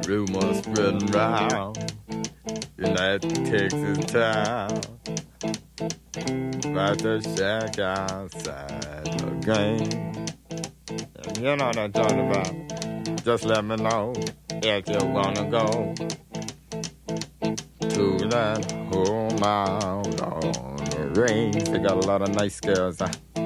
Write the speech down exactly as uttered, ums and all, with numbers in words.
rumors spreading round in that Texas town about the shack outside the game. And you know what I'm talking about. Just let me know if you wanna go to that home out on the range. They got a lot of nice girls. Huh?